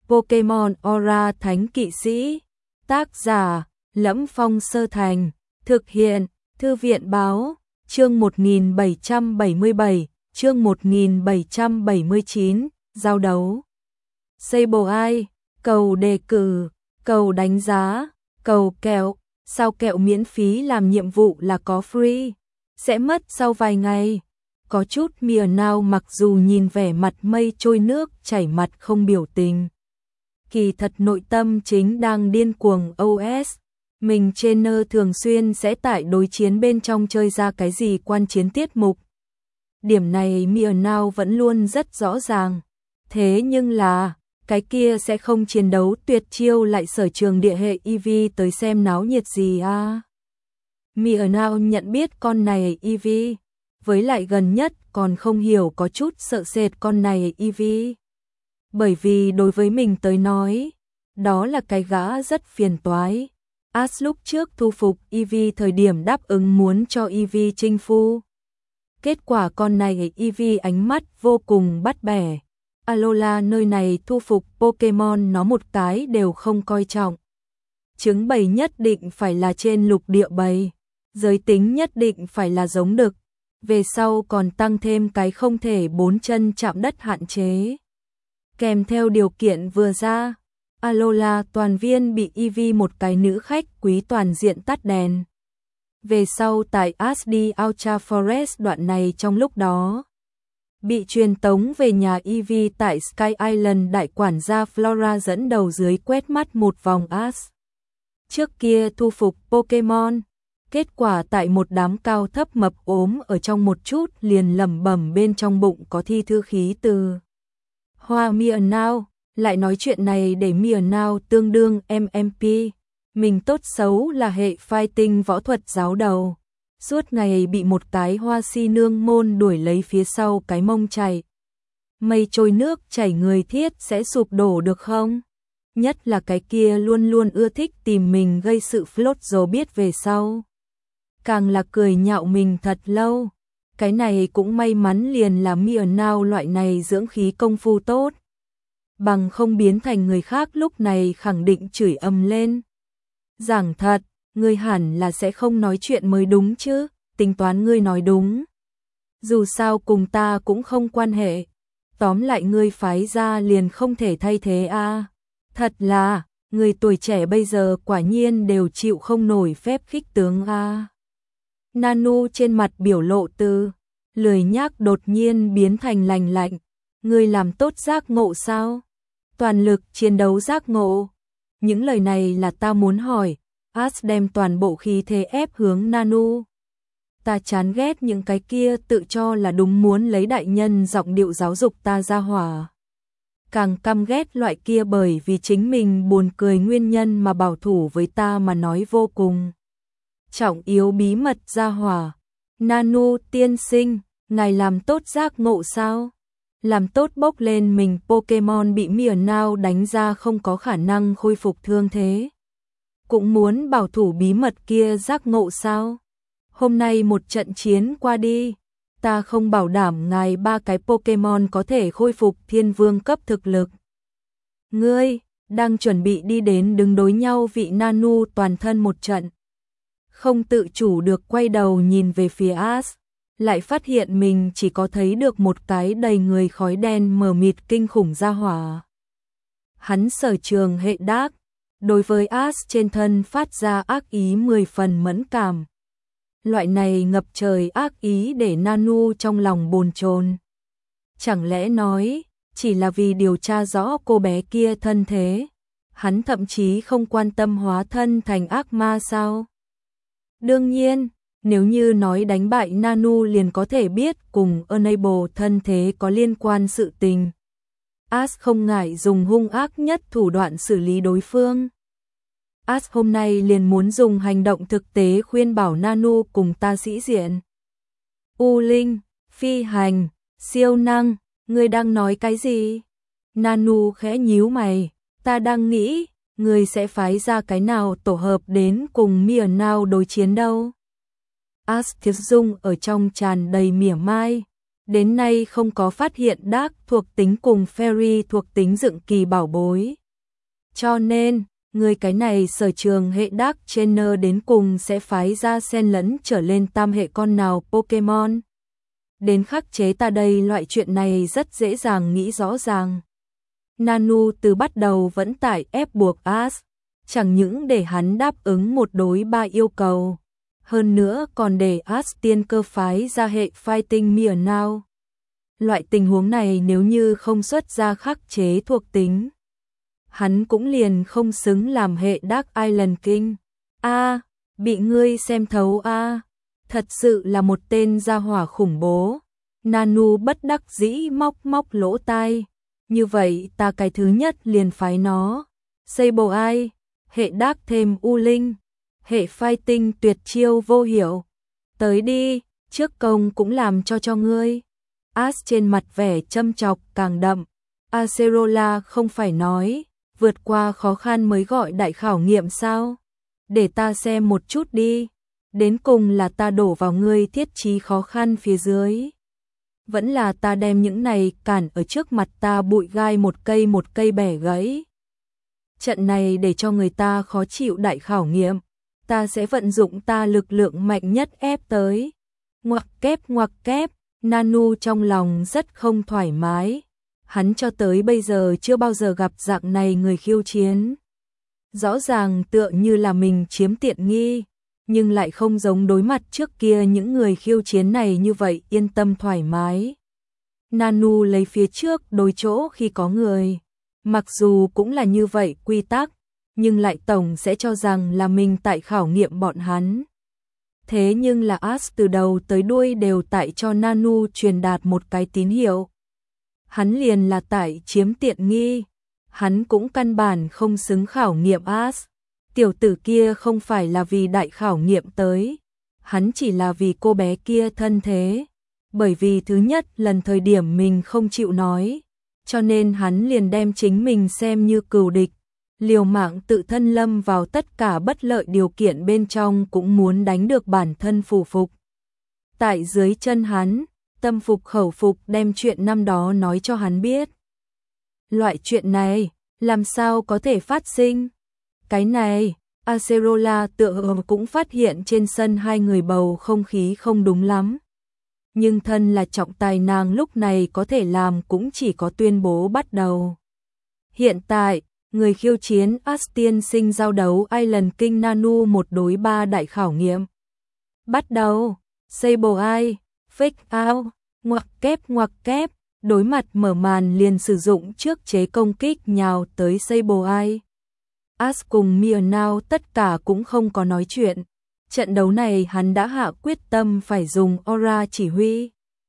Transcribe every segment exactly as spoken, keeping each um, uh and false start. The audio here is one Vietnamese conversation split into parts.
Pokemon Aura Thánh Kỵ Sĩ. Tác giả: Lẫm Phong Sơ Thành. Thực hiện: Thư viện Báo. Chương một nghìn bảy trăm bảy mươi bảy, chương một nghìn bảy trăm bảy mươi chín, giao đấu. Sableye, cầu đề cử, cầu đánh giá, cầu kẹo, sao kẹo miễn phí làm nhiệm vụ là có free, sẽ mất sau vài ngày. Có chút Meowth mặc dù nhìn vẻ mặt mây trôi nước chảy mặt không biểu tình, kỳ thật nội tâm chính đang điên cuồng ô ét. Mình trainer thường xuyên sẽ tại đối chiến bên trong chơi ra cái gì quan chiến tiết mục. Điểm này Meowth vẫn luôn rất rõ ràng. Thế nhưng là, cái kia sẽ không chiến đấu tuyệt chiêu lại sở trường địa hệ e vê tới xem náo nhiệt gì à. Meowth nhận biết con này e vê, với lại gần nhất còn không hiểu có chút sợ sệt con này e vê. Bởi vì đối với mình tới nói, đó là cái gã rất phiền toái. Ash lúc trước thu phục e vê thời điểm đáp ứng muốn cho e vê chinh phu. Kết quả con này e vê ánh mắt vô cùng bắt bẻ. Alola nơi này thu phục Pokemon nó một cái đều không coi trọng. Trứng bầy nhất định phải là trên lục địa bầy. Giới tính nhất định phải là giống đực. Về sau còn tăng thêm cái không thể bốn chân chạm đất hạn chế. Kèm theo điều kiện vừa ra, Alola toàn viên bị e vê một cái nữ khách quý toàn diện tắt đèn. Về sau tại Asdi Ultra Forest đoạn này trong lúc đó, bị truyền tống về nhà e vê tại Sky Island, đại quản gia Flora dẫn đầu dưới quét mắt một vòng Ash. Trước kia thu phục Pokemon, kết quả tại một đám cao thấp mập ốm ở trong một chút liền lẩm bẩm bên trong bụng có thi thư khí từ Hoa Meowth. Lại nói chuyện này để Meowth tương đương em em pê. Mình tốt xấu là hệ fighting võ thuật giáo đầu. Suốt ngày bị một cái hoa si nương môn đuổi lấy phía sau cái mông chạy. Mây trôi nước chảy người thiết sẽ sụp đổ được không? Nhất là cái kia luôn luôn ưa thích tìm mình gây sự flốt rồi biết về sau. Càng là cười nhạo mình thật lâu. Cái này cũng may mắn liền là Meowth loại này dưỡng khí công phu tốt. Bằng không biến thành người khác lúc này khẳng định chửi ầm lên. Giảng thật, ngươi hẳn là sẽ không nói chuyện mới đúng chứ, tính toán ngươi nói đúng. Dù sao cùng ta cũng không quan hệ, tóm lại ngươi phái ra liền không thể thay thế a. À. Thật là, người tuổi trẻ bây giờ quả nhiên đều chịu không nổi phép khích tướng a. À. Nanu trên mặt biểu lộ từ lười nhác đột nhiên biến thành lành lạnh. Ngươi làm tốt giác ngộ sao? Toàn lực chiến đấu giác ngộ. Những lời này là ta muốn hỏi. Ash đem toàn bộ khí thế ép hướng Nanu. Ta chán ghét những cái kia tự cho là đúng muốn lấy đại nhân giọng điệu giáo dục ta ra hỏa. Càng căm ghét loại kia bởi vì chính mình buồn cười nguyên nhân mà bảo thủ với ta mà nói vô cùng trọng yếu bí mật ra hỏa. Nanu tiên sinh, ngài làm tốt giác ngộ sao? Làm tốt bốc lên mình Pokemon bị Meowth đánh ra không có khả năng khôi phục thương thế. Cũng muốn bảo thủ bí mật kia giác ngộ sao? Hôm nay một trận chiến qua đi, ta không bảo đảm ngài ba cái Pokemon có thể khôi phục thiên vương cấp thực lực. Ngươi, đang chuẩn bị đi đến đứng đối nhau vị Nanu toàn thân một trận. Không tự chủ được quay đầu nhìn về phía Ash. Lại phát hiện mình chỉ có thấy được một cái đầy người khói đen mờ mịt kinh khủng ra hỏa. Hắn sở trường hệ đác, đối với Ash trên thân phát ra ác ý mười phần mẫn cảm. Loại này ngập trời ác ý để Nanu trong lòng bồn chồn. Chẳng lẽ nói, chỉ là vì điều tra rõ cô bé kia thân thế, hắn thậm chí không quan tâm hóa thân thành ác ma sao? Đương nhiên, nếu như nói đánh bại Nanu liền có thể biết cùng Enable thân thế có liên quan sự tình. Ash không ngại dùng hung ác nhất thủ đoạn xử lý đối phương. Ash hôm nay liền muốn dùng hành động thực tế khuyên bảo Nanu cùng ta sĩ diện. U Linh, phi hành, siêu năng, ngươi đang nói cái gì? Nanu khẽ nhíu mày, ta đang nghĩ, ngươi sẽ phái ra cái nào tổ hợp đến cùng Meowth đối chiến đâu? Ash Thiết Dung ở trong tràn đầy mỉa mai. Đến nay không có phát hiện Dark thuộc tính cùng Fairy thuộc tính dựng kỳ bảo bối. Cho nên, người cái này sở trường hệ Dark Trainer đến cùng sẽ phái ra xen lẫn trở lên tam hệ con nào Pokemon. Đến khắc chế ta đây loại chuyện này rất dễ dàng nghĩ rõ ràng. Nanu từ bắt đầu vẫn tại ép buộc Ash, chẳng những để hắn đáp ứng một đối ba yêu cầu, hơn nữa còn để Ash tiên cơ phái ra hệ Fighting Meowth. Loại tình huống này nếu như không xuất ra khắc chế thuộc tính, hắn cũng liền không xứng làm hệ Dark Island King. A, à, bị ngươi xem thấu a, à, thật sự là một tên gia hỏa khủng bố. Nanu bất đắc dĩ móc móc lỗ tai. Như vậy ta cái thứ nhất liền phái nó. Sableye, hệ Dark thêm U Linh, hệ Fighting tuyệt chiêu vô hiểu. Tới đi, trước công cũng làm cho cho ngươi. Ash trên mặt vẻ châm chọc càng đậm. Acerola không phải nói, vượt qua khó khăn mới gọi đại khảo nghiệm sao? Để ta xem một chút đi. Đến cùng là ta đổ vào ngươi thiết trí khó khăn phía dưới, vẫn là ta đem những này cản ở trước mặt ta bụi gai một cây một cây bẻ gãy. Trận này để cho người ta khó chịu đại khảo nghiệm, ta sẽ vận dụng ta lực lượng mạnh nhất ép tới. Ngoặc kép ngoặc kép, Nanu trong lòng rất không thoải mái. Hắn cho tới bây giờ chưa bao giờ gặp dạng này người khiêu chiến. Rõ ràng tựa như là mình chiếm tiện nghi, nhưng lại không giống đối mặt trước kia những người khiêu chiến này như vậy yên tâm thoải mái. Nanu lấy phía trước đối chỗ khi có người, mặc dù cũng là như vậy quy tắc, nhưng lại tổng sẽ cho rằng là mình tại khảo nghiệm bọn hắn. Thế nhưng là Ash từ đầu tới đuôi đều tại cho Nanu truyền đạt một cái tín hiệu. Hắn liền là tại chiếm tiện nghi, hắn cũng căn bản không xứng khảo nghiệm Ash. Tiểu tử kia không phải là vì đại khảo nghiệm tới, hắn chỉ là vì cô bé kia thân thế. Bởi vì thứ nhất lần thời điểm mình không chịu nói, cho nên hắn liền đem chính mình xem như cừu địch, liều mạng tự thân lâm vào tất cả bất lợi điều kiện bên trong cũng muốn đánh được bản thân phủ phục. Tại dưới chân hắn, tâm phục khẩu phục đem chuyện năm đó nói cho hắn biết. Loại chuyện này, làm sao có thể phát sinh? Cái này, Acerola tựa hồ cũng phát hiện trên sân hai người bầu không khí không đúng lắm. Nhưng thân là trọng tài nàng lúc này có thể làm cũng chỉ có tuyên bố bắt đầu. Hiện tại, người khiêu chiến Ash tiên sinh giao đấu Island King Nanu một đối ba đại khảo nghiệm. Bắt đầu, Sableye, fake out, ngoặc kép ngoặc kép, đối mặt mở màn liền sử dụng trước chế công kích nhào tới Sableye. Ash cùng Meowth tất cả cũng không có nói chuyện. Trận đấu này hắn đã hạ quyết tâm phải dùng aura chỉ huy.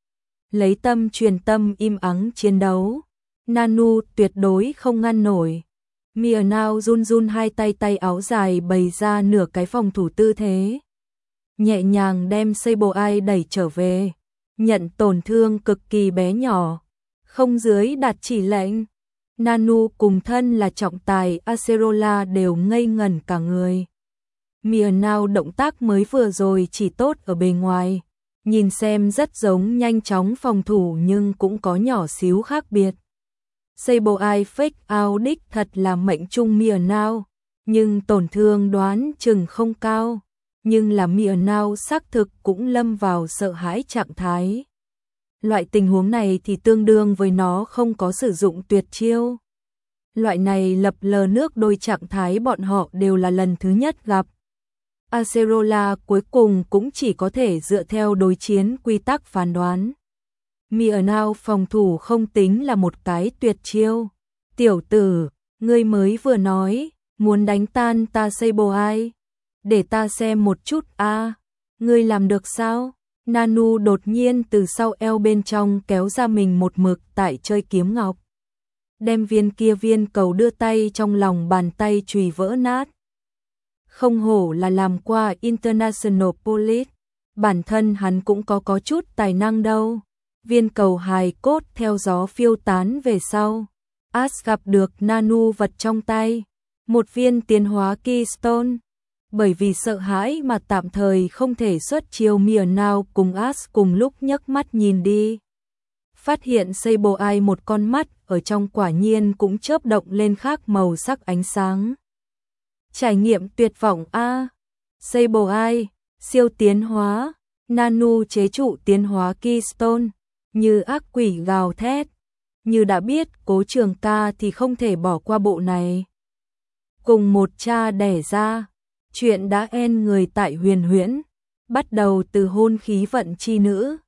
Lấy tâm truyền tâm im ắng chiến đấu. Nanu tuyệt đối không ngăn nổi. Meowth run run hai tay tay áo dài bày ra nửa cái phòng thủ tư thế. Nhẹ nhàng đem Sableye đẩy trở về. Nhận tổn thương cực kỳ bé nhỏ. Không dưới đạt chỉ lệnh. Nanu cùng thân là trọng tài Acerola đều ngây ngẩn cả người. Meowth động tác mới vừa rồi chỉ tốt ở bề ngoài, nhìn xem rất giống nhanh chóng phòng thủ nhưng cũng có nhỏ xíu khác biệt. Sableye fake out đích thật là mệnh trung Meowth, nhưng tổn thương đoán chừng không cao, nhưng là Meowth xác thực cũng lâm vào sợ hãi trạng thái. Loại tình huống này thì tương đương với nó không có sử dụng tuyệt chiêu. Loại này lập lờ nước đôi trạng thái bọn họ đều là lần thứ nhất gặp. Acerola cuối cùng cũng chỉ có thể dựa theo đối chiến quy tắc phán đoán. Meowth phòng thủ không tính là một cái tuyệt chiêu. Tiểu tử, ngươi mới vừa nói, muốn đánh tan ta Sableye. Để ta xem một chút a, à, ngươi làm được sao? Nanu đột nhiên từ sau eo bên trong kéo ra mình một mực tại chơi kiếm ngọc. Đem viên kia viên cầu đưa tay trong lòng bàn tay chùy vỡ nát. Không hổ là làm qua International Police, bản thân hắn cũng có có chút tài năng đâu. Viên cầu hài cốt theo gió phiêu tán về sau. Ash gặp được Nanu vật trong tay, một viên tiến hóa Keystone. Bởi vì sợ hãi mà tạm thời không thể xuất chiêu, Meowth cùng Ash cùng lúc nhấc mắt nhìn đi. phát hiện Sable Eye một con mắt ở trong quả nhiên cũng chớp động lên khác màu sắc ánh sáng. Trải nghiệm tuyệt vọng a. À. Sable Eye, siêu tiến hóa, Nanu chế trụ tiến hóa Keystone, như ác quỷ gào thét. Như đã biết Cố Trường Ca thì không thể bỏ qua bộ này. Cùng một cha đẻ ra, chuyện đã end người tại Huyền Huyễn, bắt đầu từ hôn khí vận chi nữ.